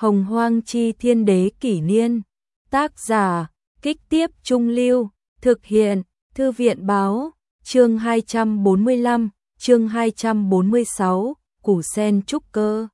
Hồng Hoang Chi Thiên Đế Kỷ Niên. Tác giả, Kích Tiếp Trung Lưu. Thực hiện, Thư viện Báo. Chương 245, chương 246, Củ Sen Trúc Cơ.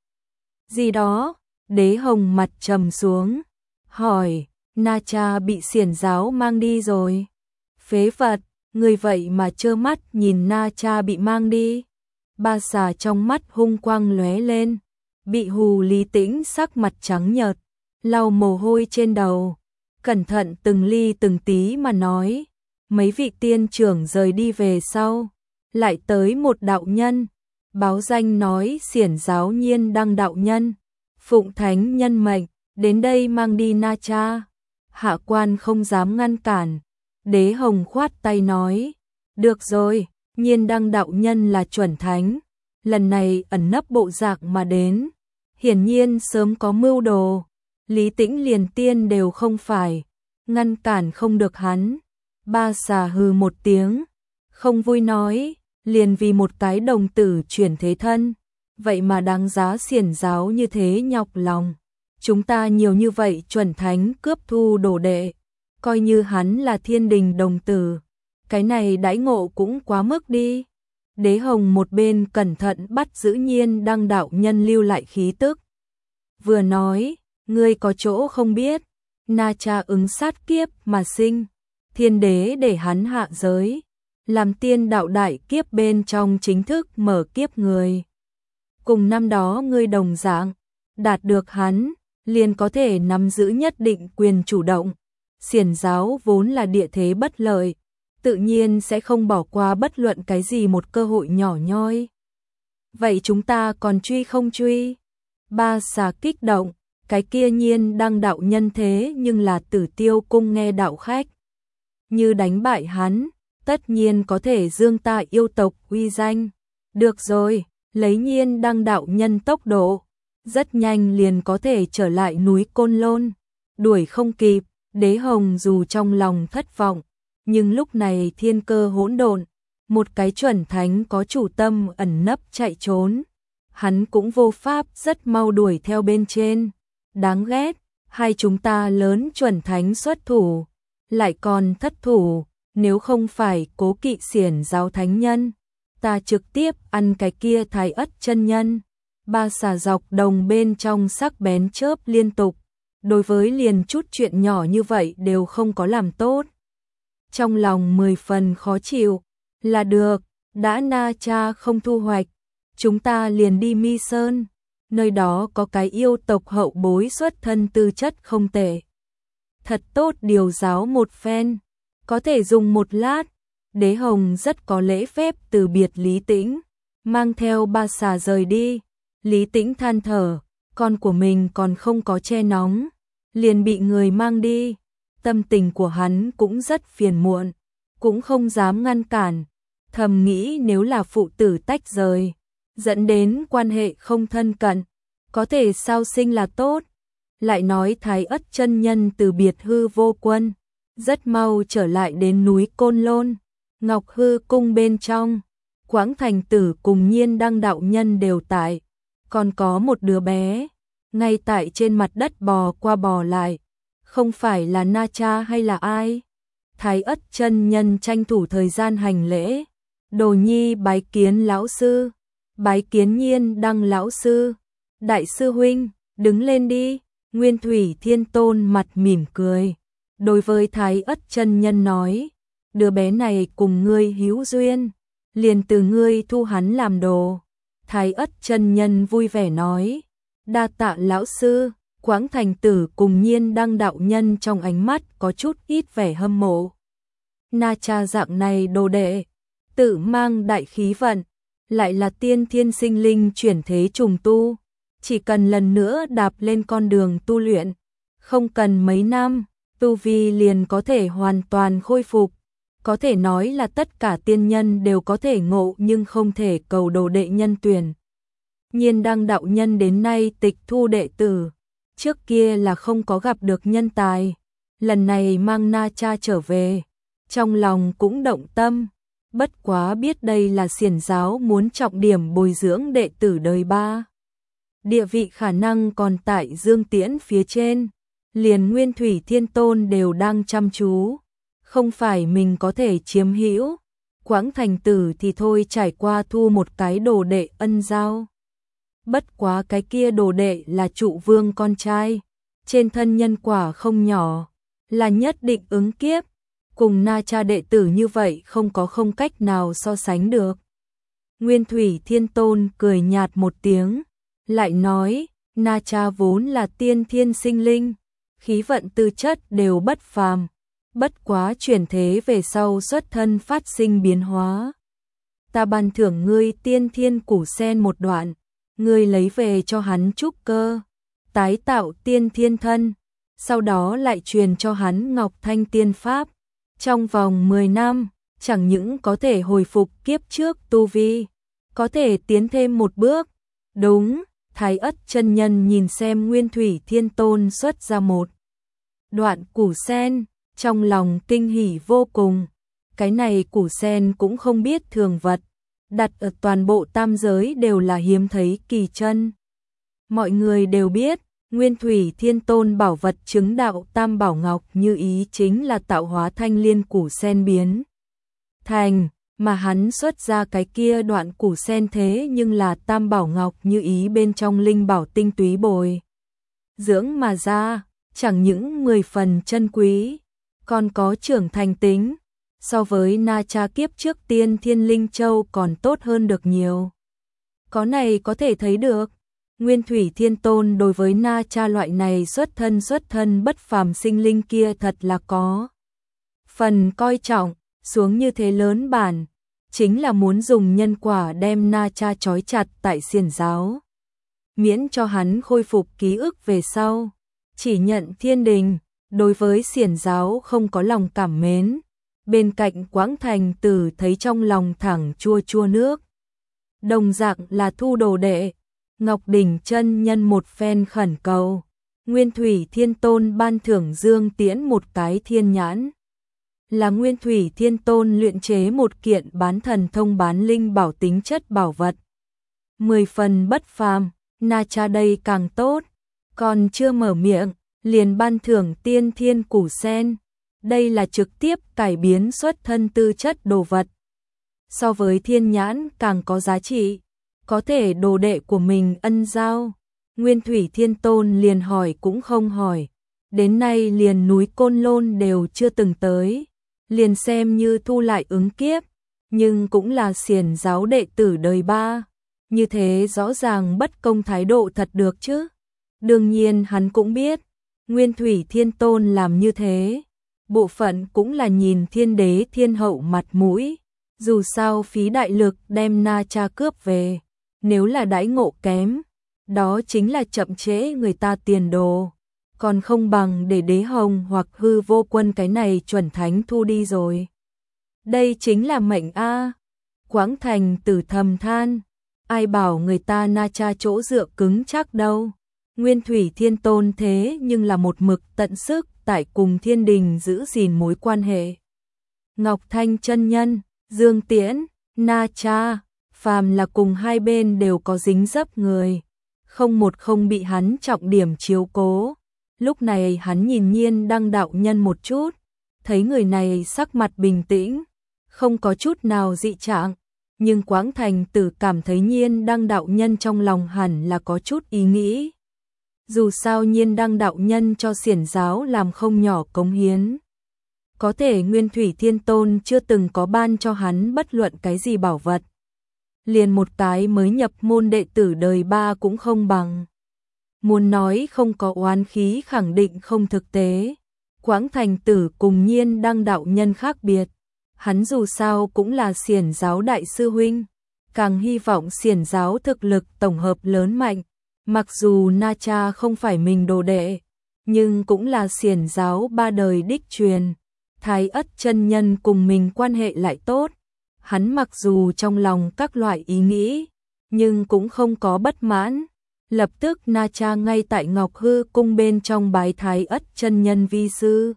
Gì đó, Đế Hồng mặt trầm xuống. Hỏi, Na Cha bị xiển giáo mang đi rồi. Phế vật, người vậy mà trơ mắt nhìn Na Cha bị mang đi. Ba xà trong mắt hung quang lóe lên. Bị hù Lý Tĩnh sắc mặt trắng nhợt, lau mồ hôi trên đầu, cẩn thận từng ly từng tí mà nói, mấy vị tiên trưởng rời đi về sau, lại tới một đạo nhân, báo danh nói xiển giáo Nhiên Đăng đạo nhân, phụng thánh nhân mệnh, đến đây mang đi Na Cha. Hạ quan không dám ngăn cản, Đế Hồng khoát tay nói, được rồi, Nhiên Đăng đạo nhân là chuẩn thánh, lần này ẩn nấp bộ dạng mà đến, hiển nhiên sớm có mưu đồ, Lý Tĩnh liền tiên đều không phải, ngăn cản không được hắn. Ba xà hừ một tiếng, không vui nói, liền vì một cái đồng tử chuyển thế thân, vậy mà đáng giá xiển giáo như thế nhọc lòng. Chúng ta nhiều như vậy chuẩn thánh cướp thu đồ đệ, coi như hắn là thiên đình đồng tử, cái này đãi ngộ cũng quá mức đi. Đế Hồng một bên cẩn thận bắt giữ Nhiên Đăng đạo nhân lưu lại khí tức. Vừa nói, ngươi có chỗ không biết, Na Cha ứng sát kiếp mà sinh, thiên đế để hắn hạ giới, làm tiên đạo đại kiếp bên trong chính thức mở kiếp người. Cùng năm đó ngươi đồng dạng, đạt được hắn, liền có thể nắm giữ nhất định quyền chủ động. Xiển giáo vốn là địa thế bất lợi, tự nhiên sẽ không bỏ qua bất luận cái gì một cơ hội nhỏ nhoi. Vậy chúng ta còn truy không truy? Ba xà kích động, cái kia Nhiên Đăng đạo nhân thế nhưng là Tử Tiêu cung nghe đạo khách. Như đánh bại hắn, tất nhiên có thể dương ta yêu tộc uy danh. Được rồi, lấy Nhiên Đăng đạo nhân tốc độ, rất nhanh liền có thể trở lại núi Côn Lôn. Đuổi không kịp, Đế Hồng dù trong lòng thất vọng, nhưng lúc này thiên cơ hỗn độn, một cái chuẩn thánh có chủ tâm ẩn nấp chạy trốn, hắn cũng vô pháp rất mau đuổi theo bên trên. Đáng ghét, hai chúng ta lớn chuẩn thánh xuất thủ, lại còn thất thủ, nếu không phải cố kỵ xiển giáo thánh nhân, ta trực tiếp ăn cái kia Thái Ất chân nhân. Ba xà dọc đồng bên trong sắc bén chớp liên tục, đối với liền chút chuyện nhỏ như vậy đều không có làm tốt. Trong lòng 10 phần khó chịu, là được, đã Na Cha không thu hoạch, chúng ta liền đi Mi Sơn, nơi đó có cái yêu tộc hậu bối xuất thân tư chất không tệ. Thật tốt điều giáo một phen, có thể dùng một lát. Đế Hồng rất có lễ phép từ biệt Lý Tĩnh, mang theo ba xà rời đi. Lý Tĩnh than thở, con của mình còn không có che nóng, liền bị người mang đi. Tâm tình của hắn cũng rất phiền muộn, cũng không dám ngăn cản, thầm nghĩ nếu là phụ tử tách rời, dẫn đến quan hệ không thân cận, có thể sao sinh là tốt. Lại nói Thái Ất chân nhân từ biệt Hư Vô Quân, rất mau trở lại đến núi Côn Lôn, Ngọc Hư cung bên trong, Quảng Thành Tử cùng Nhiên Đăng đạo nhân đều tại, còn có một đứa bé, ngay tại trên mặt đất bò qua bò lại, không phải là Na Cha hay là ai. Thái Ất chân nhân tranh thủ thời gian hành lễ, Đồ nhi bái kiến lão sư, bái kiến Nhiên Đăng lão sư, đại sư huynh, đứng lên đi. Nguyên Thủy Thiên Tôn mặt mỉm cười, đối với Thái Ất chân nhân nói, đứa bé này cùng ngươi hữu duyên, liền từ ngươi thu hắn làm đồ. Thái Ất chân nhân vui vẻ nói, đa tạ lão sư. Quảng Thành Tử cùng Nhiên Đăng đạo nhân trong ánh mắt có chút ít vẻ hâm mộ. Na Cha dạng này đồ đệ, tự mang đại khí vận, lại là tiên thiên sinh linh chuyển thế trùng tu, chỉ cần lần nữa đạp lên con đường tu luyện, không cần mấy năm, tu vi liền có thể hoàn toàn khôi phục. Có thể nói là tất cả tiên nhân đều có thể ngộ nhưng không thể cầu đồ đệ nhân tuyển. Nhiên Đăng đạo nhân đến nay tịch thu đệ tử, trước kia là không có gặp được nhân tài, lần này mang Na Cha trở về, trong lòng cũng động tâm, bất quá biết đây là xiển giáo muốn trọng điểm bồi dưỡng đệ tử đời ba. địa vị khả năng còn tại Dương Tiễn phía trên, liền Nguyên Thủy Thiên Tôn đều đang chăm chú, không phải mình có thể chiếm hữu. Quãng Thành Tử thì thôi trải qua thu một cái đồ đệ ân giao. Bất quá cái kia đồ đệ là Trụ Vương con trai, trên thân nhân quả không nhỏ, là nhất định ứng kiếp, cùng Na Cha đệ tử như vậy không cách nào so sánh được. Nguyên Thủy Thiên Tôn cười nhạt một tiếng, lại nói, Na Cha vốn là tiên thiên sinh linh, khí vận tư chất đều bất phàm, bất quá chuyển thế về sau xuất thân phát sinh biến hóa. Ta ban thưởng ngươi tiên thiên củ sen một đoạn, ngươi lấy về cho hắn trúc cơ, tái tạo tiên thiên thân, sau đó lại truyền cho hắn Ngọc Thanh Tiên Pháp. Trong vòng 10 năm, chẳng những có thể hồi phục kiếp trước tu vi, có thể tiến thêm một bước. Đúng, Thái Ất chân nhân nhìn xem Nguyên Thủy Thiên Tôn xuất ra một đoạn củ sen, trong lòng kinh hỉ vô cùng. Cái này củ sen cũng không biết thường vật, đặt ở toàn bộ tam giới đều là hiếm thấy kỳ chân. Mọi người đều biết, Nguyên Thủy Thiên Tôn bảo vật chứng đạo Tam Bảo Ngọc Như Ý chính là tạo hóa thanh liên củ sen biến thành, mà hắn xuất ra cái kia đoạn củ sen thế nhưng là Tam Bảo Ngọc Như Ý bên trong linh bảo tinh túy bồi dưỡng mà ra, chẳng những 10 phần chân quý, còn có trưởng thành tính, so với Na Cha kiếp trước tiên thiên linh châu còn tốt hơn được nhiều. Có này có thể thấy được, Nguyên Thủy Thiên Tôn đối với Na Cha loại này xuất thân bất phàm sinh linh kia thật là có phần coi trọng, xuống như thế lớn bản, chính là muốn dùng nhân quả đem Na Cha trói chặt tại xiển giáo, miễn cho hắn khôi phục ký ức về sau, chỉ nhận thiên đình, đối với xiển giáo không có lòng cảm mến. Bên cạnh Quãng Thành Tử thấy trong lòng thẳng chua chua nước. Đồng dạng là thu đồ đệ, Ngọc Đỉnh chân nhân một phen khẩn cầu, Nguyên Thủy Thiên Tôn ban thưởng Dương Tiễn một cái thiên nhãn. Là Nguyên Thủy Thiên Tôn luyện chế một kiện bán thần thông bán linh bảo tính chất bảo vật. 10 phần bất phàm, Na Cha đây càng tốt, còn chưa mở miệng, liền ban thưởng tiên thiên củ sen. Đây là trực tiếp cải biến xuất thân tư chất đồ vật. So với thiên nhãn càng có giá trị, có thể đồ đệ của mình ân giao. Nguyên Thủy Thiên Tôn liền hỏi cũng không hỏi, đến nay liền núi Côn Lôn đều chưa từng tới, liền xem như thu lại ứng kiếp, nhưng cũng là xiển giáo đệ tử đời 3, như thế rõ ràng bất công thái độ thật được chứ. Đương nhiên hắn cũng biết, Nguyên Thủy Thiên Tôn làm như thế, bộ phận cũng là nhìn Thiên Đế Thiên Hậu mặt mũi, dù sao phí đại lực đem Na Cha cướp về, nếu là đãi ngộ kém, đó chính là chậm trễ người ta tiền đồ, còn không bằng để Đế Hồng hoặc Hư Vô Quân cái này chuẩn thánh thu đi rồi. Đây chính là mệnh a. Quãng Thành Tử thầm than, ai bảo người ta Na Cha chỗ dựa cứng chắc đâu. Nguyên Thủy Thiên Tôn thế nhưng là một mực tận sức tại cùng thiên đình giữ gìn mối quan hệ. Ngọc Thanh chân nhân, Dương Tiễn, Na Cha, phàm là cùng hai bên đều có dính dấp người, không một không bị hắn trọng điểm chiếu cố. Lúc này hắn nhìn Nhiên Đăng đạo nhân một chút, thấy người này sắc mặt bình tĩnh, không có chút nào dị trạng, nhưng Quãng Thành Tử cảm thấy Nhiên Đăng đạo nhân trong lòng hẳn là có chút ý nghĩ. Dù sao Nhiên Đăng đạo nhân cho xiển giáo làm không nhỏ cống hiến. Có thể Nguyên Thủy Thiên Tôn chưa từng có ban cho hắn bất luận cái gì bảo vật. Liền một cái mới nhập môn đệ tử đời 3 cũng không bằng. Muốn nói không có oán khí khẳng định không thực tế. Quãng Thành Tử cùng Nhiên Đăng đạo nhân khác biệt. Hắn dù sao cũng là xiển giáo đại sư huynh. Càng hy vọng xiển giáo thực lực tổng hợp lớn mạnh. Mặc dù Na Cha không phải mình đồ đệ, nhưng cũng là xiển giáo 3 đời đích truyền. Thái Ất chân nhân cùng mình quan hệ lại tốt. Hắn mặc dù trong lòng các loại ý nghĩ, nhưng cũng không có bất mãn. Lập tức Na Cha ngay tại Ngọc Hư cung bên trong bái Thái Ất chân nhân vi sư.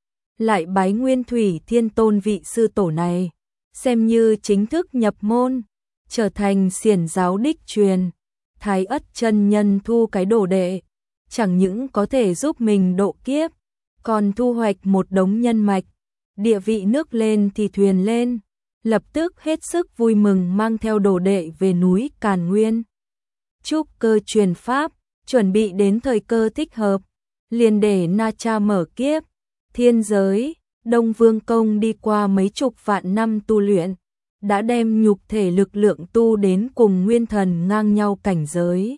Lại bái Nguyên Thủy Thiên Tôn vị sư tổ này, xem như chính thức nhập môn, trở thành xiển giáo đích truyền. Thái Ất chân nhân thu cái đồ đệ, chẳng những có thể giúp mình độ kiếp, còn thu hoạch một đống nhân mạch, địa vị nước lên thì thuyền lên, lập tức hết sức vui mừng mang theo đồ đệ về núi Càn Nguyên. Trúc cơ truyền pháp, chuẩn bị đến thời cơ thích hợp, liền để Na Cha mở kiếp, thiên giới, Đông Vương Công đi qua mấy chục vạn năm tu luyện, đã đem nhục thể lực lượng tu đến cùng nguyên thần ngang nhau cảnh giới.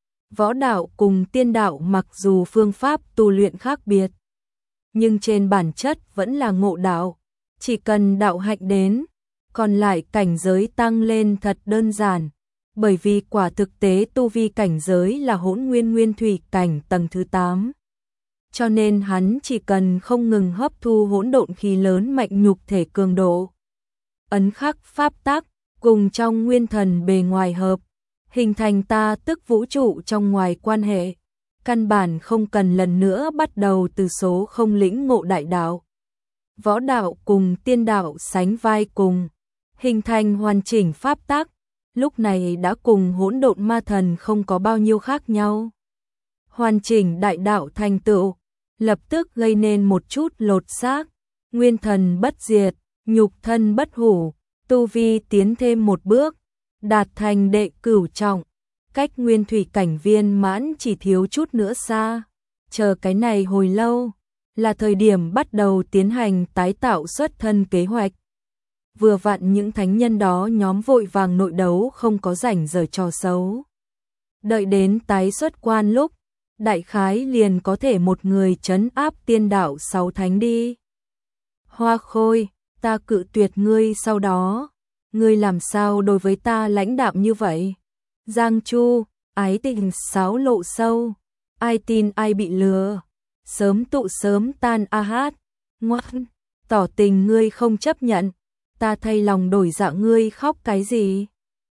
Võ đạo cùng tiên đạo mặc dù phương pháp tu luyện khác biệt, nhưng trên bản chất vẫn là ngộ đạo, chỉ cần đạo hạnh đến, còn lại cảnh giới tăng lên thật đơn giản, bởi vì quả thực tế tu vi cảnh giới là hỗn nguyên nguyên thủy cảnh tầng thứ 8. Cho nên hắn chỉ cần không ngừng hấp thu hỗn độn khí lớn mạnh nhục thể cường độ. Ấn khắc pháp tắc, cùng trong nguyên thần bề ngoài hợp, hình thành ta tức vũ trụ trong ngoài quan hệ. Căn bản không cần lần nữa bắt đầu từ số không lĩnh ngộ đại đạo. Võ đạo cùng tiên đạo sánh vai cùng, hình thành hoàn chỉnh pháp tắc, lúc này đã cùng hỗn độn ma thần không có bao nhiêu khác nhau. Hoàn chỉnh đại đạo thành tựu, lập tức gây nên một chút lột xác, nguyên thần bất diệt, nhục thân bất hủ, tu vi tiến thêm một bước, đạt thành đệ cửu trọng, cách nguyên thủy cảnh viên mãn chỉ thiếu chút nữa xa. Chờ cái này hồi lâu, là thời điểm bắt đầu tiến hành tái tạo xuất thân kế hoạch. Vừa vặn những thánh nhân đó nhóm vội vàng nội đấu không có rảnh giở trò xấu. Đợi đến tái xuất quan lúc, đại khái liền có thể một người trấn áp tiên đạo 6 thánh đi. Hoa Khôi, ta cự tuyệt ngươi sau đó, ngươi làm sao đối với ta lãnh đạm như vậy? Giang Chu, ái tình xáo lộ sâu, ai tin ai bị lừa, sớm tụ sớm tan a hát, ngoan, tỏ tình ngươi không chấp nhận, ta thay lòng đổi dạ ngươi khóc cái gì?